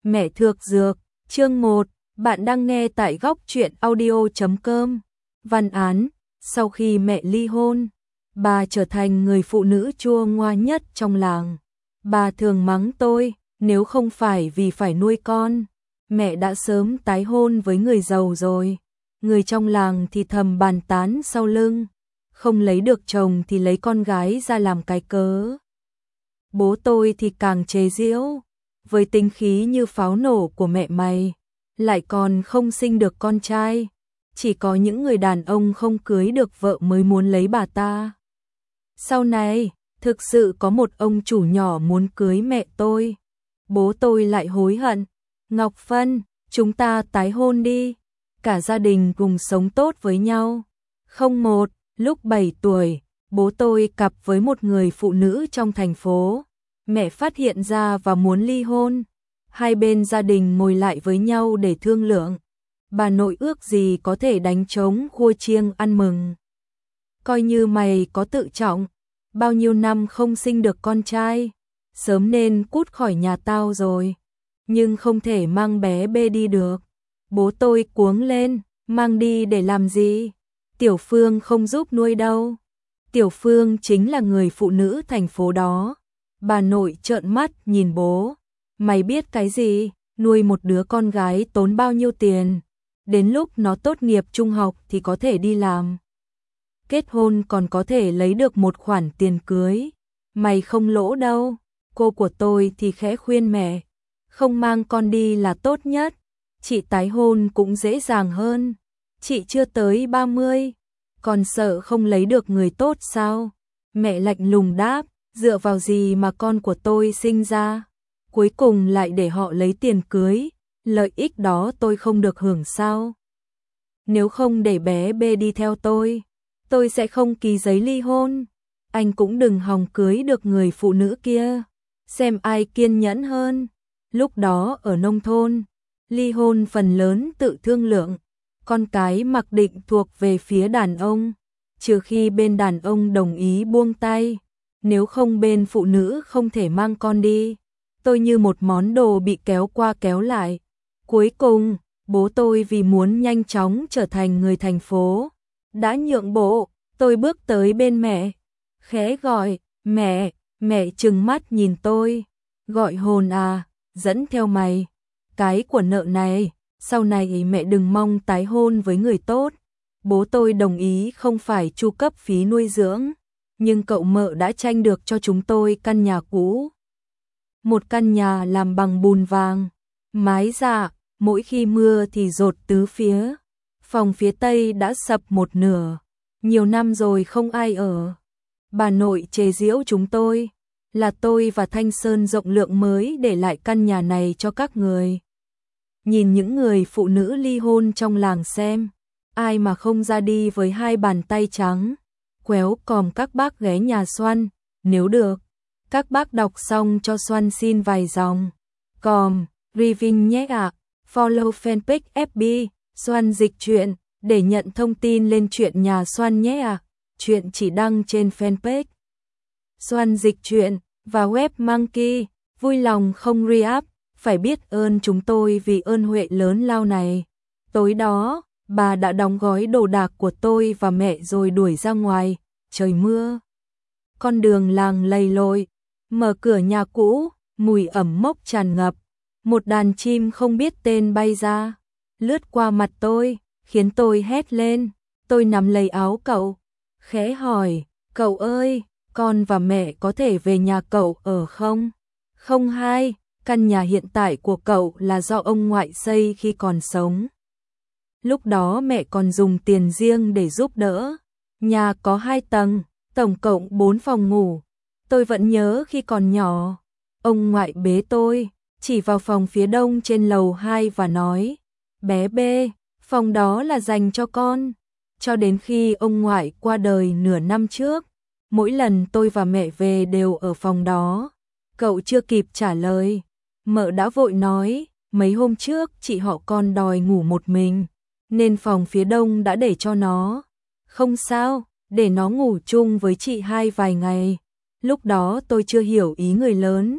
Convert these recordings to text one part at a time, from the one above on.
Mẹ Thược Dược, chương 1, bạn đang nghe tại góc truyện audio.com. Văn án, sau khi mẹ ly hôn, bà trở thành người phụ nữ chua ngoa nhất trong làng. Bà thường mắng tôi, nếu không phải vì phải nuôi con, mẹ đã sớm tái hôn với người giàu rồi. Người trong làng thì thầm bàn tán sau lưng, không lấy được chồng thì lấy con gái ra làm cái cớ. Bố tôi thì càng chế giễu, với tính khí như pháo nổ của mẹ mày, lại còn không sinh được con trai, chỉ có những người đàn ông không cưới được vợ mới muốn lấy bà ta. Sau này, thực sự có một ông chủ nhỏ muốn cưới mẹ tôi, bố tôi lại hối hận. Ngọc Phân, chúng ta tái hôn đi, cả gia đình cùng sống tốt với nhau. Không một, lúc 7 tuổi, bố tôi cặp với một người phụ nữ trong thành phố. Mẹ phát hiện ra và muốn ly hôn. Hai bên gia đình ngồi lại với nhau để thương lượng. Bà nội ước gì có thể đánh trống khua chiêng ăn mừng. Coi như mày có tự trọng, bao nhiêu năm không sinh được con trai, sớm nên cút khỏi nhà tao rồi. Nhưng không thể mang bé bê đi được. Bố tôi cuống lên, mang đi để làm gì? Tiểu Phương không giúp nuôi đâu. Tiểu Phương chính là người phụ nữ thành phố đó. Bà nội trợn mắt nhìn bố. Mày biết cái gì? Nuôi một đứa con gái tốn bao nhiêu tiền? Đến lúc nó tốt nghiệp trung học thì có thể đi làm. Kết hôn còn có thể lấy được một khoản tiền cưới. Mày không lỗ đâu. Cô của tôi thì khẽ khuyên mẹ. Không mang con đi là tốt nhất. Chị tái hôn cũng dễ dàng hơn. Chị chưa tới 30. Còn sợ không lấy được người tốt sao? Mẹ lạnh lùng đáp. Dựa vào gì mà con của tôi sinh ra? Cuối cùng lại để họ lấy tiền cưới. Lợi ích đó tôi không được hưởng sao? Nếu không để bé bê đi theo tôi sẽ không ký giấy ly hôn. Anh cũng đừng hòng cưới được người phụ nữ kia. Xem ai kiên nhẫn hơn. Lúc đó ở nông thôn, ly hôn phần lớn tự thương lượng. Con cái mặc định thuộc về phía đàn ông, trừ khi bên đàn ông đồng ý buông tay. Nếu không bên phụ nữ không thể mang con đi. Tôi như một món đồ bị kéo qua kéo lại. Cuối cùng, bố tôi vì muốn nhanh chóng trở thành người thành phố, đã nhượng bộ. Tôi bước tới bên mẹ, khẽ gọi, mẹ, mẹ trừng mắt nhìn tôi, gọi hồn à, dẫn theo mày. Cái của nợ này, sau này mẹ đừng mong tái hôn với người tốt. Bố tôi đồng ý không phải chu cấp phí nuôi dưỡng. Nhưng cậu mợ đã tranh được cho chúng tôi căn nhà cũ. Một căn nhà làm bằng bùn vàng, mái dạ, mỗi khi mưa thì dột tứ phía. Phòng phía tây đã sập một nửa, nhiều năm rồi không ai ở. Bà nội chế giễu chúng tôi, là tôi và Thanh Sơn rộng lượng mới để lại căn nhà này cho các người. Nhìn những người phụ nữ ly hôn trong làng xem, ai mà không ra đi với hai bàn tay trắng. Quéo còm các bác ghé nhà Xoan, nếu được, các bác đọc xong cho Xoan xin vài dòng. Còm, Riving nhé ạ, follow fanpage FB, Xoan dịch truyện, để nhận thông tin lên chuyện nhà Xoan nhé ạ. Chuyện chỉ đăng trên fanpage Xoan dịch truyện và web Monkey, vui lòng không re-up, phải biết ơn chúng tôi vì ơn huệ lớn lao này. Tối đó, bà đã đóng gói đồ đạc của tôi và mẹ rồi đuổi ra ngoài, trời mưa. Con đường làng lầy lội, mở cửa nhà cũ, mùi ẩm mốc tràn ngập. Một đàn chim không biết tên bay ra, lướt qua mặt tôi, khiến tôi hét lên. Tôi nắm lấy áo cậu, khẽ hỏi, cậu ơi, con và mẹ có thể về nhà cậu ở không? Không hai, căn nhà hiện tại của cậu là do ông ngoại xây khi còn sống. Lúc đó mẹ còn dùng tiền riêng để giúp đỡ. Nhà có 2 tầng, tổng cộng 4 phòng ngủ. Tôi vẫn nhớ khi còn nhỏ, ông ngoại bế tôi, chỉ vào phòng phía đông trên lầu 2 và nói, bé bê, phòng đó là dành cho con. Cho đến khi ông ngoại qua đời nửa năm trước, mỗi lần tôi và mẹ về đều ở phòng đó. Cậu chưa kịp trả lời, mợ đã vội nói, mấy hôm trước chị họ con đòi ngủ một mình, nên phòng phía đông đã để cho nó. Không sao, để nó ngủ chung với chị hai vài ngày. Lúc đó tôi chưa hiểu ý người lớn,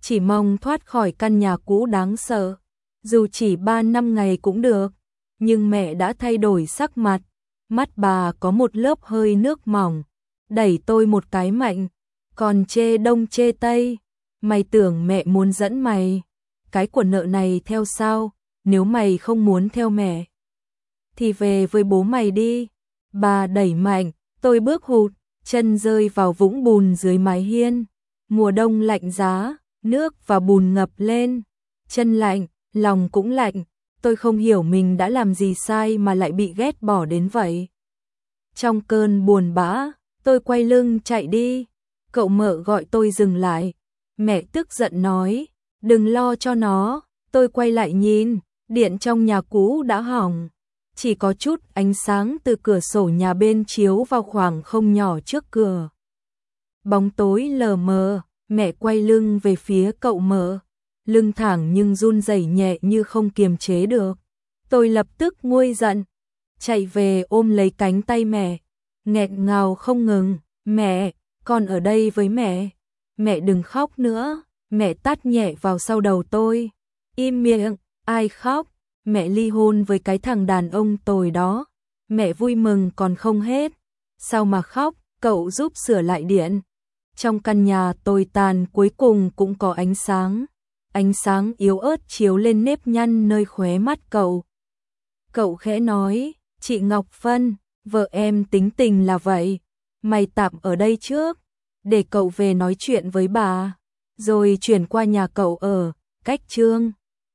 chỉ mong thoát khỏi căn nhà cũ đáng sợ. Dù chỉ 3-5 ngày cũng được, nhưng mẹ đã thay đổi sắc mặt, mắt bà có một lớp hơi nước mỏng, đẩy tôi một cái mạnh, còn chê đông chê tây, mày tưởng mẹ muốn dẫn mày, cái của nợ này theo sao, nếu mày không muốn theo mẹ, thì về với bố mày đi. Bà đẩy mạnh, tôi bước hụt, chân rơi vào vũng bùn dưới mái hiên, mùa đông lạnh giá, nước và bùn ngập lên, chân lạnh, lòng cũng lạnh, tôi không hiểu mình đã làm gì sai mà lại bị ghét bỏ đến vậy. Trong cơn buồn bã, tôi quay lưng chạy đi, cậu Mợ gọi tôi dừng lại, mẹ tức giận nói, đừng lo cho nó, tôi quay lại nhìn, điện trong nhà cũ đã hỏng, chỉ có chút ánh sáng từ cửa sổ nhà bên chiếu vào khoảng không nhỏ trước cửa. Bóng tối lờ mờ, mẹ quay lưng về phía cậu Mợ, lưng thẳng nhưng run rẩy nhẹ như không kiềm chế được. Tôi lập tức nguôi giận, chạy về ôm lấy cánh tay mẹ, nghẹn ngào không ngừng, mẹ, con ở đây với mẹ đừng khóc nữa, mẹ tát nhẹ vào sau đầu tôi, im miệng, ai khóc, mẹ ly hôn với cái thằng đàn ông tồi đó, mẹ vui mừng còn không hết, sao mà khóc, cậu giúp sửa lại điện. Trong căn nhà tồi tàn cuối cùng cũng có ánh sáng yếu ớt chiếu lên nếp nhăn nơi khóe mắt cậu. Cậu khẽ nói, chị Ngọc Vân, vợ em tính tình là vậy, mày tạm ở đây trước, để cậu về nói chuyện với bà, rồi chuyển qua nhà cậu ở, cách Trương